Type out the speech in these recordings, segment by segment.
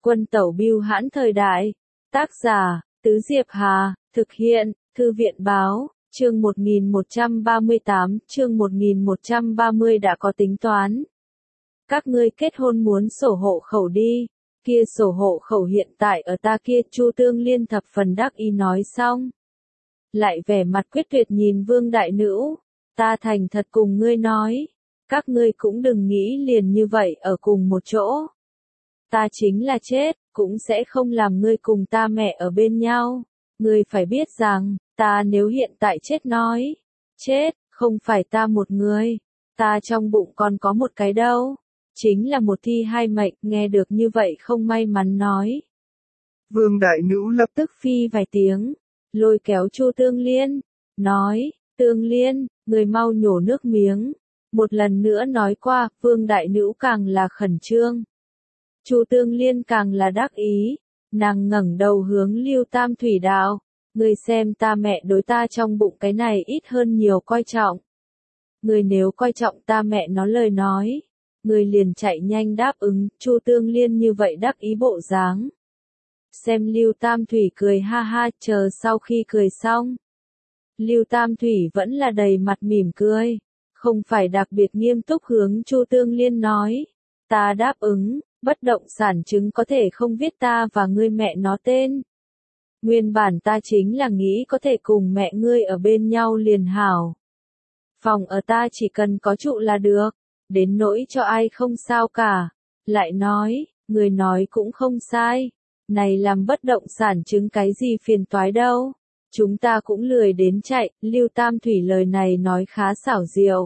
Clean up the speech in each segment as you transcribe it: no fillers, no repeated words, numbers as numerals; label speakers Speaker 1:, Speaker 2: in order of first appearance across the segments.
Speaker 1: Quân tẩu bưu hãn thời đại. Tác giả, Tứ Diệp Hà, thực hiện, Thư viện báo, chương 1138, chương 1130 đã có tính toán. Các ngươi kết hôn muốn sổ hộ khẩu đi, kia sổ hộ khẩu hiện tại ở ta kia. Chu Tương Liên thập phần đắc ý nói xong. Lại vẻ mặt quyết tuyệt nhìn Vương Đại Nữ, ta thành thật cùng ngươi nói, các ngươi cũng đừng nghĩ liền như vậy ở cùng một chỗ. Ta chính là chết, cũng sẽ không làm ngươi cùng ta mẹ ở bên nhau. Ngươi phải biết rằng, ta nếu hiện tại chết nói, chết, không phải ta một người, ta trong bụng còn có một cái đâu. Chính là một thi hai mệnh. Nghe được như vậy không may mắn nói.
Speaker 2: Vương Đại Nữ lập
Speaker 1: tức phi vài tiếng, lôi kéo Chu Tương Liên, nói, Tương Liên, người mau nhổ nước miếng. Một lần nữa nói qua, Vương Đại Nữ càng là khẩn trương. Chu Tương Liên càng là đắc ý, nàng ngẩng đầu hướng Lưu Tam Thủy đạo, người xem ta mẹ đối ta trong bụng cái này ít hơn nhiều coi trọng. Người nếu coi trọng ta mẹ nó lời nói, người liền chạy nhanh đáp ứng. Chu Tương Liên như vậy đắc ý bộ dáng. Xem Lưu Tam Thủy cười ha ha, chờ sau khi cười xong. Lưu Tam Thủy vẫn là đầy mặt mỉm cười, không phải đặc biệt nghiêm túc hướng Chu Tương Liên nói, ta đáp ứng, bất động sản chứng có thể không viết ta và ngươi mẹ nó tên. Nguyên bản ta chính là nghĩ có thể cùng mẹ ngươi ở bên nhau liền hảo. Phòng ở ta chỉ cần có trụ là được, đến nỗi cho ai không sao cả. Lại nói, người nói cũng không sai. Này làm bất động sản chứng cái gì phiền toái đâu. Chúng ta cũng lười đến chạy. Lưu Tam Thủy lời này nói khá xảo diệu.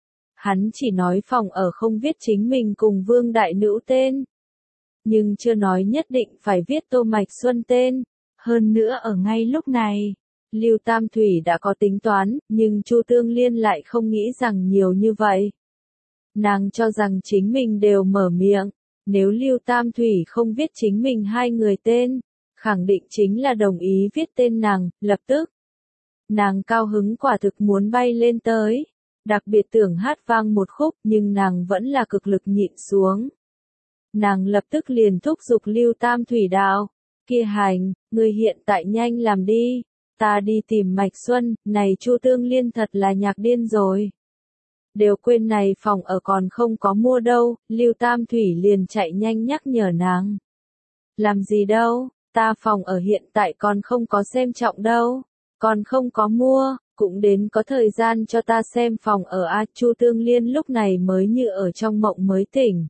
Speaker 1: Hắn chỉ nói phòng ở không viết chính mình cùng Vương Đại Nữ tên. Nhưng chưa nói nhất định phải viết Tô Mạch Xuân tên. Hơn nữa ở ngay lúc này, Lưu Tam Thủy đã có tính toán, nhưng Chu Tương Liên lại không nghĩ rằng nhiều như vậy. Nàng cho rằng chính mình đều mở miệng, nếu Lưu Tam Thủy không viết chính mình hai người tên, khẳng định chính là đồng ý viết tên nàng. Lập tức, nàng cao hứng quả thực muốn bay lên tới, đặc biệt tưởng hát vang một khúc, nhưng nàng vẫn là cực lực nhịn xuống. Nàng lập tức liền thúc giục Lưu Tam Thủy đạo, kia hành, ngươi hiện tại nhanh làm đi, ta đi tìm Mạch Xuân. Này Chu Tương Liên thật là nhạc điên rồi. Đều quên này phòng ở còn không có mua đâu. Lưu Tam Thủy liền chạy nhanh nhắc nhở nàng. Làm gì đâu, ta phòng ở hiện tại còn không có xem trọng đâu, còn không có mua, cũng đến có thời gian cho ta xem phòng ở a. Chu Tương Liên lúc này mới như ở trong mộng mới tỉnh.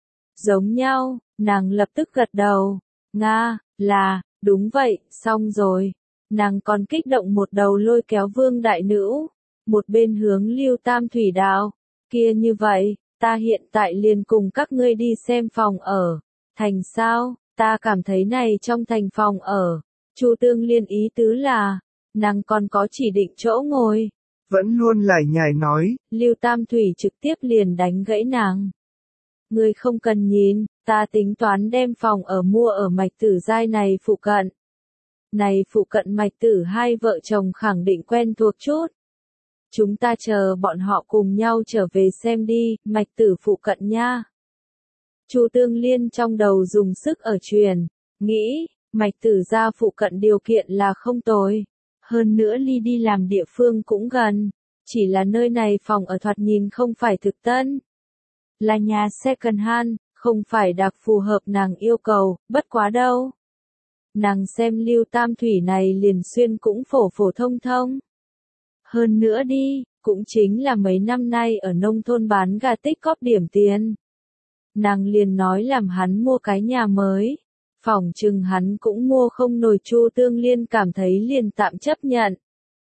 Speaker 1: Giống nhau, nàng lập tức gật đầu, nga, là, đúng vậy, xong rồi. Nàng còn kích động một đầu lôi kéo Vương Đại Nữ, một bên hướng Lưu Tam Thủy đạo, kia như vậy, ta hiện tại liền cùng các ngươi đi xem phòng ở. Thành sao, ta cảm thấy này trong thành phòng ở. Chu Tương Liên ý tứ là, nàng còn có chỉ định chỗ ngồi.
Speaker 2: Vẫn luôn lải nhải nói.
Speaker 1: Lưu Tam Thủy trực tiếp liền đánh gãy nàng. Ngươi không cần nhìn, ta tính toán đem phòng ở mua ở Mạch Tử Giai này phụ cận. Này phụ cận Mạch Tử hai vợ chồng khẳng định quen thuộc chút. Chúng ta chờ bọn họ cùng nhau trở về xem đi. Mạch Tử phụ cận nha. Chu Tương Liên trong đầu dùng sức ở truyền, nghĩ, Mạch Tử gia phụ cận điều kiện là không tồi. Hơn nữa ly đi làm địa phương cũng gần, chỉ là nơi này phòng ở thoạt nhìn không phải thực tân. Là nhà second hand, không phải đặc phù hợp nàng yêu cầu, bất quá đâu. Nàng xem Lưu Tam Thủy này liền xuyên cũng phổ phổ thông thông. Hơn nữa đi, cũng chính là mấy năm nay ở nông thôn bán gà tích cóp điểm tiền. Nàng liền nói làm hắn mua cái nhà mới, phỏng chừng hắn cũng mua không nổi. Chu Tương Liên cảm thấy liền tạm chấp nhận.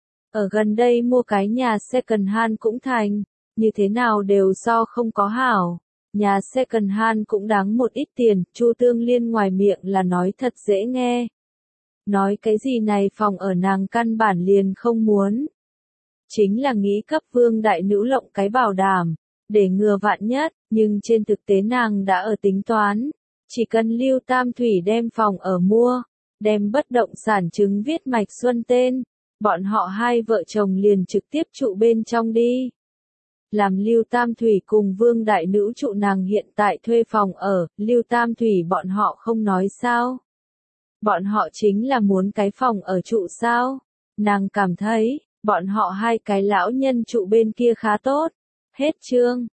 Speaker 1: Ở gần đây mua cái nhà second hand cũng thành, như thế nào đều so không có hảo. Nhà second hand cũng đáng một ít tiền. Chu Tương Liên ngoài miệng là nói thật dễ nghe. Nói cái gì này phòng ở nàng căn bản liền không muốn. Chính là nghĩ cấp Vương Đại Nữ lộng cái bảo đảm, để ngừa vạn nhất, nhưng trên thực tế nàng đã ở tính toán. Chỉ cần Lưu Tam Thủy đem phòng ở mua, đem bất động sản chứng viết Mạch Xuân tên, bọn họ hai vợ chồng liền trực tiếp trụ bên trong đi. làm Lưu Tam Thủy cùng Vương Đại Nữ trụ nàng hiện tại thuê phòng ở, Lưu Tam Thủy bọn họ không nói sao? Bọn họ chính là muốn cái phòng ở trụ sao? Nàng cảm thấy, bọn họ hai cái lão nhân trụ bên kia khá tốt. Hết chương.